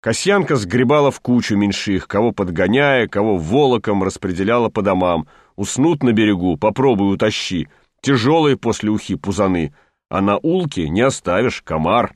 Касьянка сгребала в кучу меньших, кого подгоняя, кого волоком распределяла по домам. Уснут на берегу, попробуй утащи. Тяжелые после ухи пузаны, а на улке не оставишь, комар.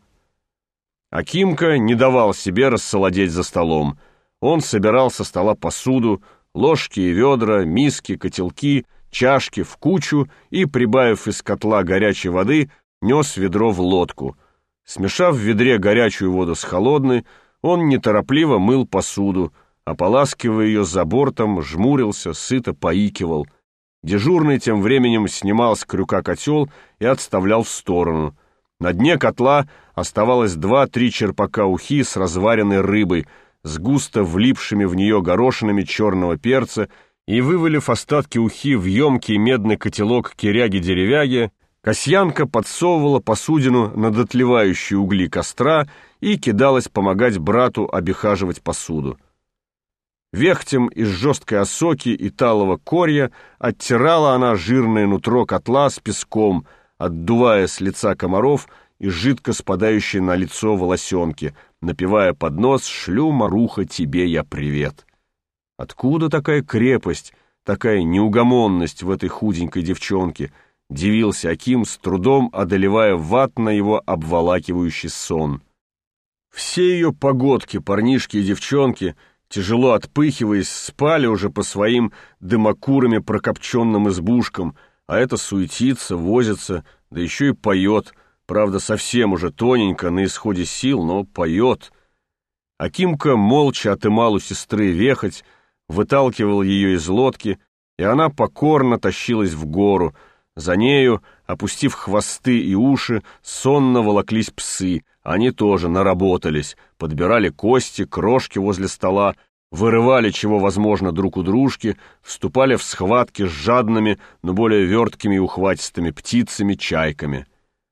Акимка не давал себе рассолодеть за столом. Он собирал со стола посуду, ложки и ведра, миски, котелки, чашки в кучу и, прибавив из котла горячей воды, нес ведро в лодку. Смешав в ведре горячую воду с холодной, он неторопливо мыл посуду, ополаскивая ее за бортом, жмурился, сыто поикивал. Дежурный тем временем снимал с крюка котел и отставлял в сторону. На дне котла оставалось 2-3 черпака ухи с разваренной рыбой, с густо влипшими в нее горошинами черного перца, и, вывалив остатки ухи в емкий медный котелок киряги-деревяги, Касьянка подсовывала посудину на дотлевающие угли костра и кидалась помогать брату обихаживать посуду. Вехтем из жесткой осоки и талого корья оттирала она жирное нутро котла с песком, отдувая с лица комаров и жидко спадающие на лицо волосенки, напевая под нос «Шлю, Маруха, тебе я привет». Откуда такая крепость, такая неугомонность в этой худенькой девчонке? Дивился Аким, с трудом одолевая ватно его обволакивающий сон. Все ее погодки, парнишки и девчонки, тяжело отпыхиваясь, спали уже по своим дымокурами прокопченным избушкам, а это суетится, возится, да еще и поет, правда, совсем уже тоненько, на исходе сил, но поет. Акимка молча отымал у сестры вехоть, выталкивал ее из лодки, и она покорно тащилась в гору. За нею, опустив хвосты и уши, сонно волоклись псы. Они тоже наработались, подбирали кости, крошки возле стола, вырывали чего возможно друг у дружки, вступали в схватки с жадными, но более верткими и ухватистыми птицами, чайками.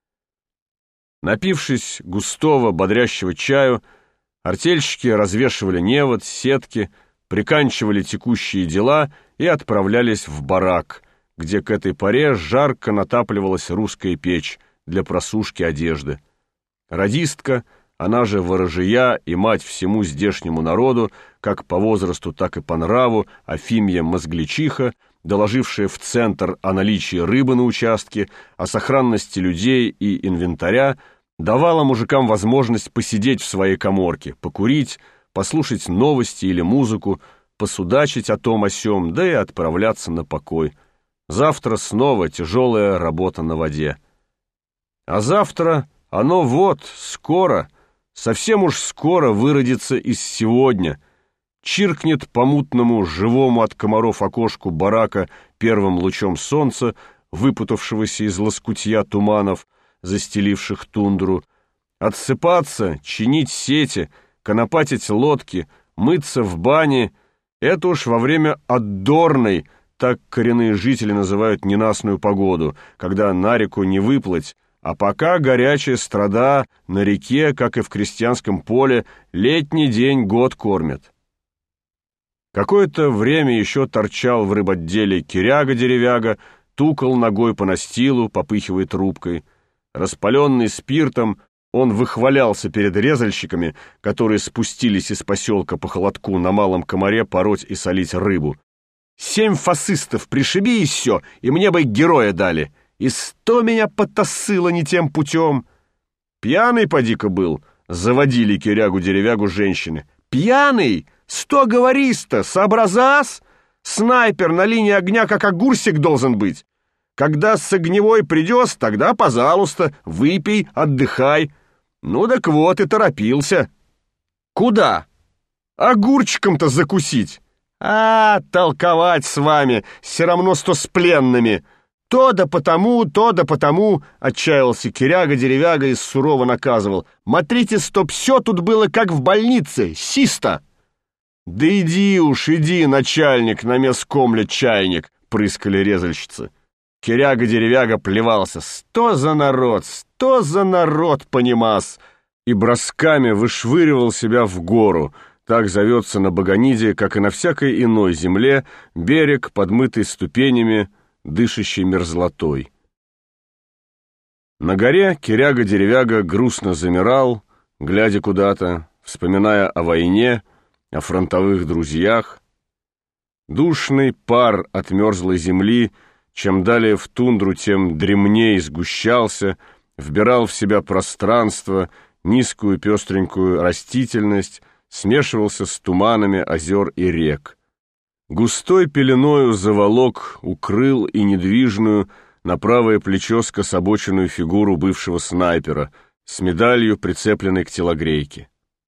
Напившись густого, бодрящего чаю, артельщики развешивали невод, сетки, приканчивали текущие дела и отправлялись в барак, где к этой поре жарко натапливалась русская печь для просушки одежды. Радистка, она же ворожия и мать всему здешнему народу, как по возрасту, так и по нраву, Афимья Мозглячиха, доложившая в центр о наличии рыбы на участке, о сохранности людей и инвентаря, давала мужикам возможность посидеть в своей каморке, покурить, послушать новости или музыку, посудачить о том о сём, да и отправляться на покой. Завтра снова тяжелая работа на воде. А завтра оно вот, скоро, совсем уж скоро выродится из сегодня, чиркнет по мутному, живому от комаров окошку барака первым лучом солнца, выпутавшегося из лоскутья туманов, застеливших тундру, отсыпаться, чинить сети, конопатить лодки, мыться в бане — это уж во время отдорной, так коренные жители называют ненастную погоду, когда на реку не выплыть, а пока горячая страда на реке, как и в крестьянском поле, летний день год кормят. Какое-то время еще торчал в рыбоотделе киряга-деревяга, тукал ногой по настилу, попыхивая трубкой. Распаленный спиртом, он выхвалялся перед резальщиками, которые спустились из поселка по холодку на Малом Комаре пороть и солить рыбу. 7 фасистов пришиби и все, и мне бы героя дали. И 100 меня потасыло не тем путем. Пьяный поди-ка был, заводили кирягу-деревягу женщины. Пьяный? 100 говорис-то, сообразас? Снайпер на линии огня, как огурсик, должен быть. Когда с огневой придешь, тогда, пожалуйста, выпей, отдыхай. Ну так вот и торопился. Куда? Огурчиком-то закусить. А, толковать с вами, все равно, что с пленными. То да потому, отчаялся киряга-деревяга и сурово наказывал. Смотрите, чтоб все тут было как в больнице, чисто. Да иди уж, иди, начальник, на мяскомля чайник, прыскали резальщицы. Киряга-деревяга плевался. Что за народ, понимас, и бросками вышвыривал себя в гору. Так зовется на Баганиде, как и на всякой иной земле, берег, подмытый ступенями, дышащий мерзлотой. На горе киряга-деревяга грустно замирал, глядя куда-то, вспоминая о войне, о фронтовых друзьях. Душный пар от мерзлой земли, чем далее в тундру, тем дремнее сгущался, вбирал в себя пространство, низкую пестренькую растительность, смешивался с туманами озер и рек. Густой пеленою заволок, укрыл и недвижную на правое плечо скособоченную фигуру бывшего снайпера с медалью, прицепленной к телогрейке.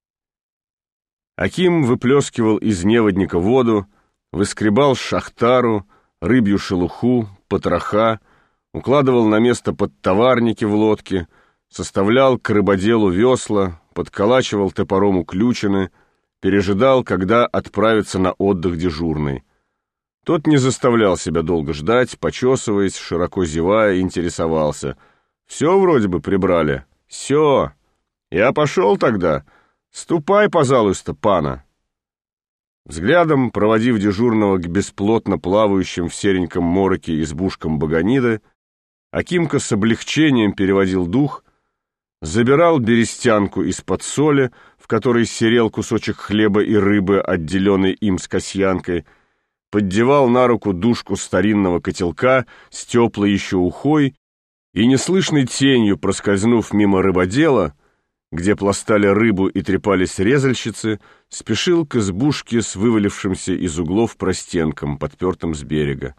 Аким выплескивал из неводника воду, выскребал шахтару, рыбью шелуху, потроха, укладывал на место подтоварники в лодке, составлял к рыбоделу весла, подколачивал топором уключины, пережидал, когда отправится на отдых дежурный. Тот не заставлял себя долго ждать, почесываясь, широко зевая, интересовался. «Все вроде бы прибрали?» «Все. Я пошел тогда. Ступай, пожалуйста, пана». Взглядом, проводив дежурного к бесплотно плавающим в сереньком мороке избушкам Баганиды, Акимка с облегчением переводил дух, забирал берестянку из-под соли, в которой серел кусочек хлеба и рыбы, отделенный им с касьянкой, поддевал на руку дужку старинного котелка с теплой еще ухой и, неслышной тенью проскользнув мимо рыбодела, где пластали рыбу и трепались резальщицы, спешил к избушке с вывалившимся из углов простенком, подпертым с берега.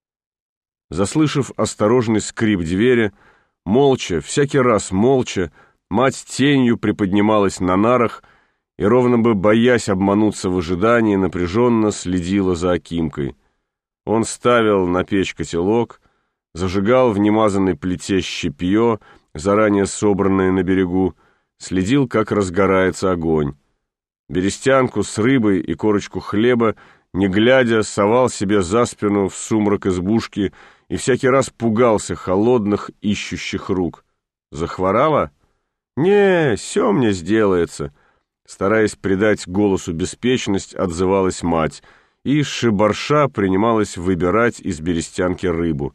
Заслышав осторожный скрип двери, молча, всякий раз молча, мать тенью приподнималась на нарах и, ровно бы боясь обмануться в ожидании, напряженно следила за Акимкой. Он ставил на печь котелок, зажигал в немазанной плите щепье, заранее собранное на берегу, следил, как разгорается огонь. Берестянку с рыбой и корочку хлеба, не глядя, совал себе за спину в сумрак избушки и всякий раз пугался холодных, ищущих рук. «Захворала?» «Не, все мне сделается», — стараясь придать голосу беспечность, отзывалась мать, и шибарша принималась выбирать из берестянки рыбу.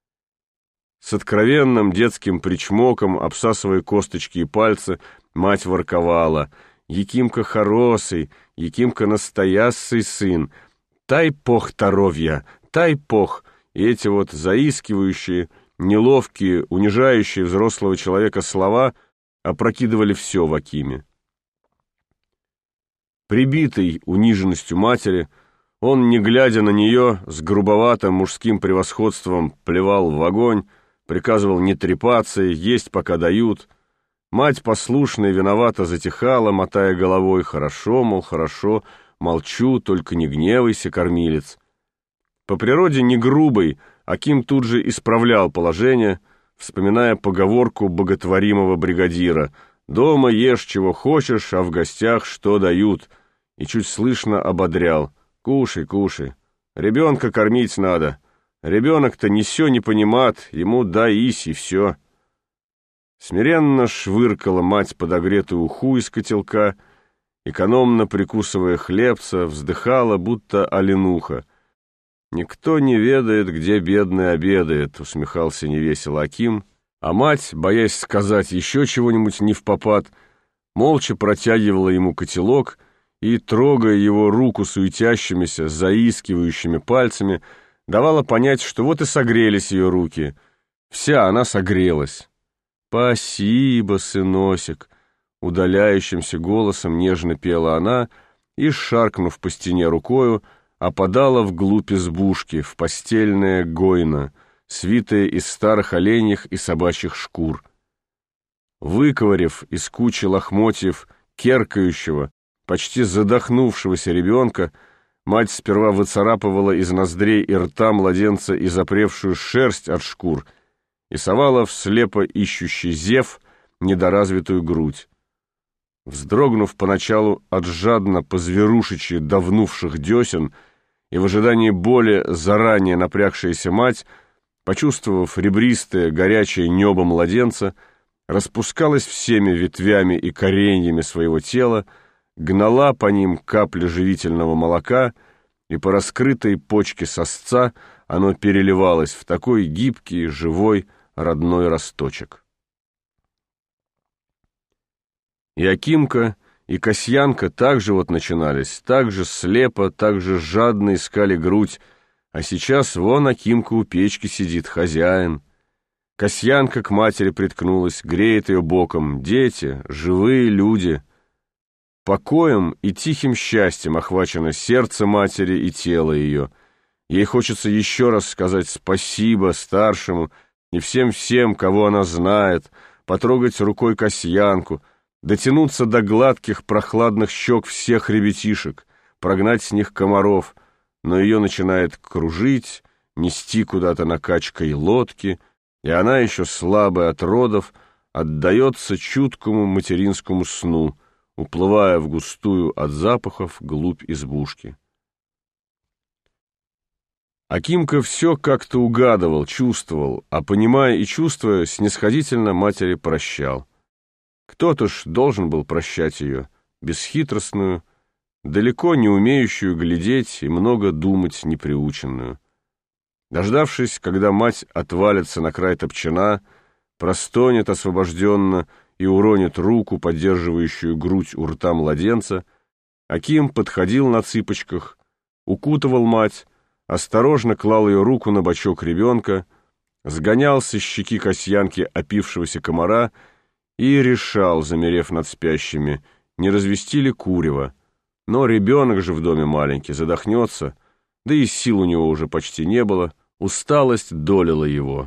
С откровенным детским причмоком, обсасывая косточки и пальцы, мать ворковала: «Якимка хороший, Якимка настоящий сын, тай пох здоровья, тай пох». И эти вот заискивающие, неловкие, унижающие взрослого человека слова опрокидывали все в Акиме. Прибитый униженностью матери, он, не глядя на нее, с грубоватым мужским превосходством плевал в огонь, приказывал не трепаться, есть пока дают. Мать послушно и виновато затихала, мотая головой: «Хорошо, мол, хорошо, молчу, только не гневайся, кормилец». По природе не грубый, Аким тут же исправлял положение, вспоминая поговорку боготворимого бригадира: «Дома ешь чего хочешь, а в гостях что дают», и чуть слышно ободрял: «Кушай, кушай, ребенка кормить надо, ребенок-то не все не понимает, ему дай ись и все». Смиренно швыркала мать подогретую уху из котелка, экономно прикусывая хлебца, вздыхала, будто оленуха. «Никто не ведает, где бедный обедает», — усмехался невесело Аким, а мать, боясь сказать еще чего-нибудь невпопад, молча протягивала ему котелок и, трогая его руку суетящимися, заискивающими пальцами, давала понять, что вот и согрелись ее руки. Вся она согрелась. «Спасибо, сыносик», — удаляющимся голосом нежно пела она и, шаркнув по стене рукою, опадала вглубь избушки, в постельное гойно, свитое из старых оленьих и собачьих шкур. Выковырев из кучи лохмотьев керкающего, почти задохнувшегося ребенка, мать сперва выцарапывала из ноздрей и рта младенца и запревшую шерсть от шкур и совала в слепо ищущий зев недоразвитую грудь. Вздрогнув поначалу от жадно позверушечи давнувших десен, и в ожидании боли заранее напрягшаяся мать, почувствовав ребристое горячее небо младенца, распускалась всеми ветвями и кореньями своего тела, гнала по ним капли живительного молока, и по раскрытой почке сосца оно переливалось в такой гибкий, живой, родной росточек. И Акимка, и Касьянка так же вот начинались, так же слепо, так же жадно искали грудь, а сейчас вон Акимка у печки сидит, хозяин. Касьянка к матери приткнулась, греет ее боком. Дети, живые люди. Покоем и тихим счастьем охвачено сердце матери и тело ее. Ей хочется еще раз сказать спасибо старшему и всем-всем, кого она знает, потрогать рукой Касьянку, дотянуться до гладких прохладных щек всех ребятишек, прогнать с них комаров, но ее начинает кружить, нести куда-то на качкой лодки, и она еще слабая от родов отдается чуткому материнскому сну, уплывая в густую от запахов глубь избушки. Акимка все как-то угадывал, чувствовал, а понимая и чувствуя, снисходительно матери прощал. Кто-то ж должен был прощать ее, бесхитростную, далеко не умеющую глядеть и много думать неприученную. Дождавшись, когда мать отвалится на край топчана, простонет освобожденно и уронит руку, поддерживающую грудь у рта младенца, Аким подходил на цыпочках, укутывал мать, осторожно клал ее руку на бочок ребенка, сгонял со щеки Касьянки опившегося комара и решал, замерев над спящими, не развести ли курева. Но ребенок же в доме маленький, задохнется, да и сил у него уже почти не было, усталость долила его.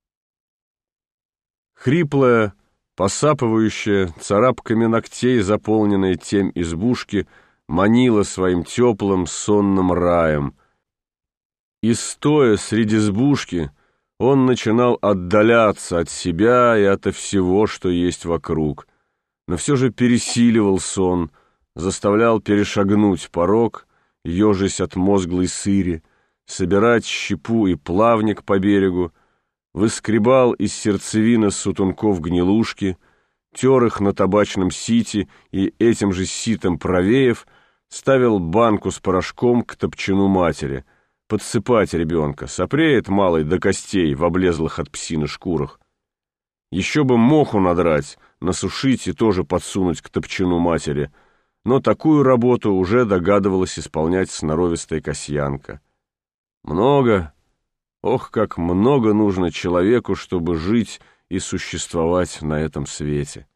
Хриплая, посапывающая, царапками ногтей заполненная тем избушки манила своим теплым сонным раем, и, стоя среди избушки, он начинал отдаляться от себя и ото всего, что есть вокруг, но все же пересиливал сон, заставлял перешагнуть порог, ежась от мозглой сыри, собирать щепу и плавник по берегу, выскребал из сердцевины сутунков гнилушки, тер их на табачном сите и этим же ситом провеяв, ставил банку с порошком к топчану матери, подсыпать ребенка, сопреет малый до костей в облезлых от псины шкурах. Еще бы моху надрать, насушить и тоже подсунуть к топчану матери, но такую работу уже догадывалась исполнять сноровистая Касьянка. Много, ох, как много нужно человеку, чтобы жить и существовать на этом свете.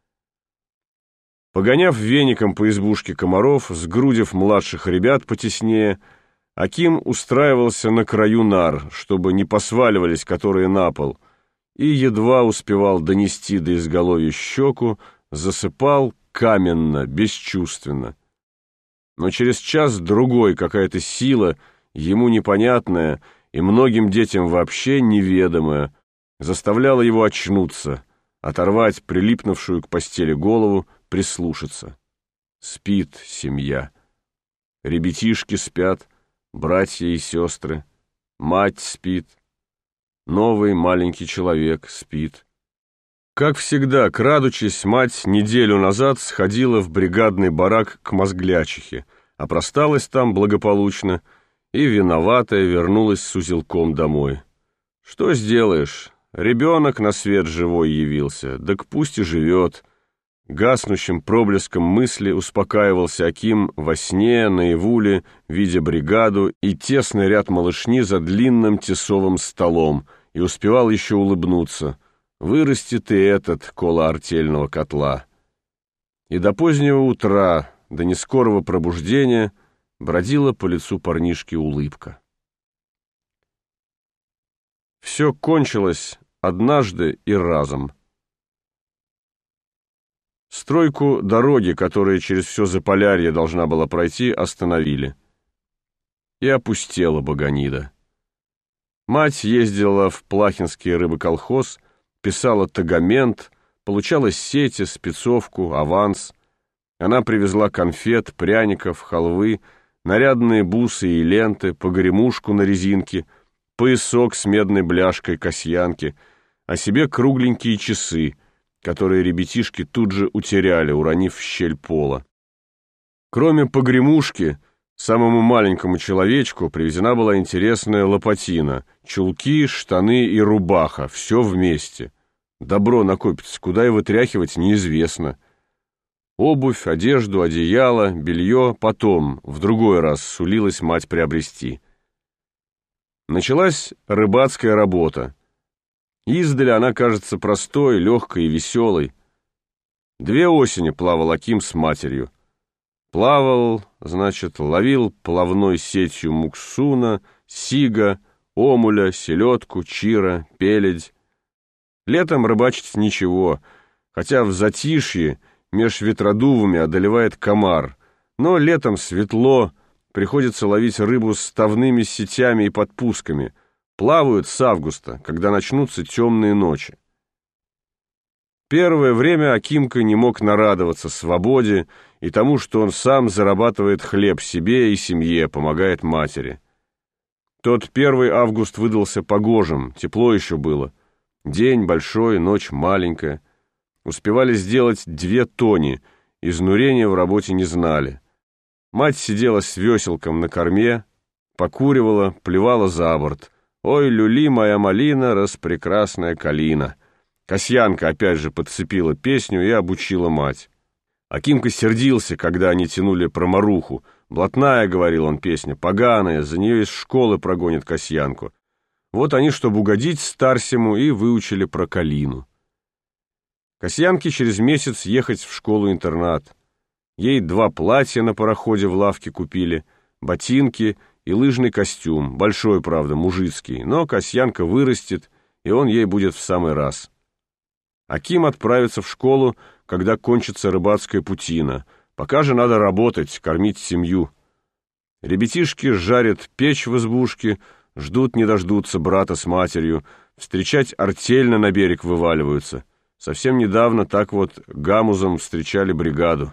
Погоняв веником по избушке комаров, сгрудив младших ребят потеснее, Аким устраивался на краю нар, чтобы не посваливались которые на пол, и едва успевал донести до изголовья щеку, засыпал каменно, бесчувственно. Но через час-другой какая-то сила, ему непонятная и многим детям вообще неведомая, заставляла его очнуться, оторвать прилипнувшую к постели голову, прислушаться. Спит семья. Ребятишки спят, братья и сестры, мать спит, новый маленький человек спит. Как всегда, крадучись, мать неделю назад сходила в бригадный барак к мозглячихе, опросталась там благополучно и, виноватая, вернулась с узелком домой. Что сделаешь, ребенок на свет живой явился, так пусть и живет. Гаснущим проблеском мысли успокаивался Аким во сне, наяву ли, видя бригаду и тесный ряд малышни за длинным тесовым столом, и успевал еще улыбнуться. Вырастет и этот кола артельного котла. И до позднего утра, до нескорого пробуждения, бродила по лицу парнишки улыбка. Все кончилось однажды и разом. Стройку дороги, которая через все Заполярье должна была пройти, остановили. И опустела Баганида. Мать ездила в Плахинский рыбоколхоз, писала тагамент, получала сети, спецовку, аванс. Она привезла конфет, пряников, халвы, нарядные бусы и ленты, погремушку на резинке, поясок с медной бляшкой Касьянки, а себе кругленькие часы, которые ребятишки тут же утеряли, уронив в щель пола. Кроме погремушки, самому маленькому человечку привезена была интересная лопатина, чулки, штаны и рубаха, все вместе. Добро накопится, куда и вытряхивать неизвестно. Обувь, одежду, одеяло, белье потом, в другой раз, сулилась мать приобрести. Началась рыбацкая работа. Издали она кажется простой, легкой и веселой. 2 осени плавал Аким с матерью. Плавал, значит, ловил плавной сетью муксуна, сига, омуля, селедку, чира, пеледь. Летом рыбачить ничего, хотя в затишье меж ветродувами одолевает комар, но летом светло, приходится ловить рыбу с ставными сетями и подпусками. Плавают с августа, когда начнутся темные ночи. Первое время Акимка не мог нарадоваться свободе и тому, что он сам зарабатывает хлеб себе и семье, помогает матери. Тот 1 август выдался погожим, тепло еще было. День большой, ночь маленькая. Успевали сделать 2 тони, изнурения в работе не знали. Мать сидела с веселком на корме, покуривала, плевала за борт. «Ой, люли, моя малина, распрекрасная калина». Касьянка опять же подцепила песню и обучила мать. Акимка сердился, когда они тянули про Маруху. «Блатная», — говорил он, — «песня, поганая, за нее из школы прогонит Касьянку». Вот они, чтобы угодить Старсему, и выучили про калину. Касьянке через месяц ехать в школу-интернат. Ей 2 платья на пароходе в лавке купили, ботинки и лыжный костюм, большой, правда, мужицкий, но Касьянка вырастет, и он ей будет в самый раз. Аким отправится в школу, когда кончится рыбацкая путина. Пока же надо работать, кормить семью. Ребятишки жарят печь в избушке, ждут не дождутся брата с матерью, встречать артельно на берег вываливаются. Совсем недавно так вот гамузом встречали бригаду.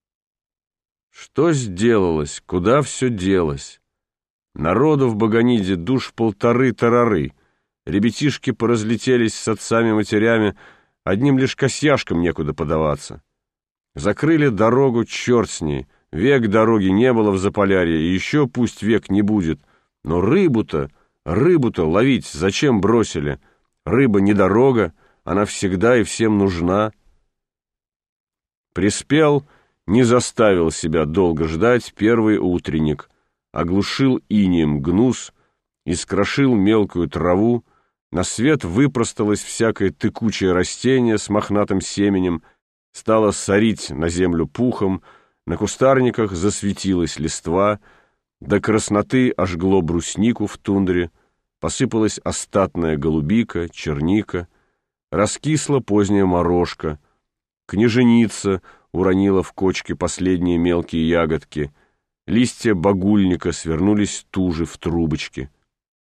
Что сделалось, куда все делось? Народу в Баганиде душ 1,5 тарары. Ребятишки поразлетелись с отцами-матерями, одним лишь Касьяшкам некуда подаваться. Закрыли дорогу, черт с ней. Век дороги не было в Заполярье, и еще пусть век не будет. Но рыбу-то ловить зачем бросили? Рыба не дорога, она всегда и всем нужна. Приспел, не заставил себя долго ждать первый утренник, оглушил инеем гнус, искрошил мелкую траву, на свет выпросталось всякое тыкучее растение с мохнатым семенем, стало сорить на землю пухом, на кустарниках засветилась листва, до красноты ожгло бруснику в тундре, посыпалась остатная голубика, черника, раскисла поздняя морожка, княженица уронила в кочке последние мелкие ягодки, листья багульника свернулись туже в трубочки.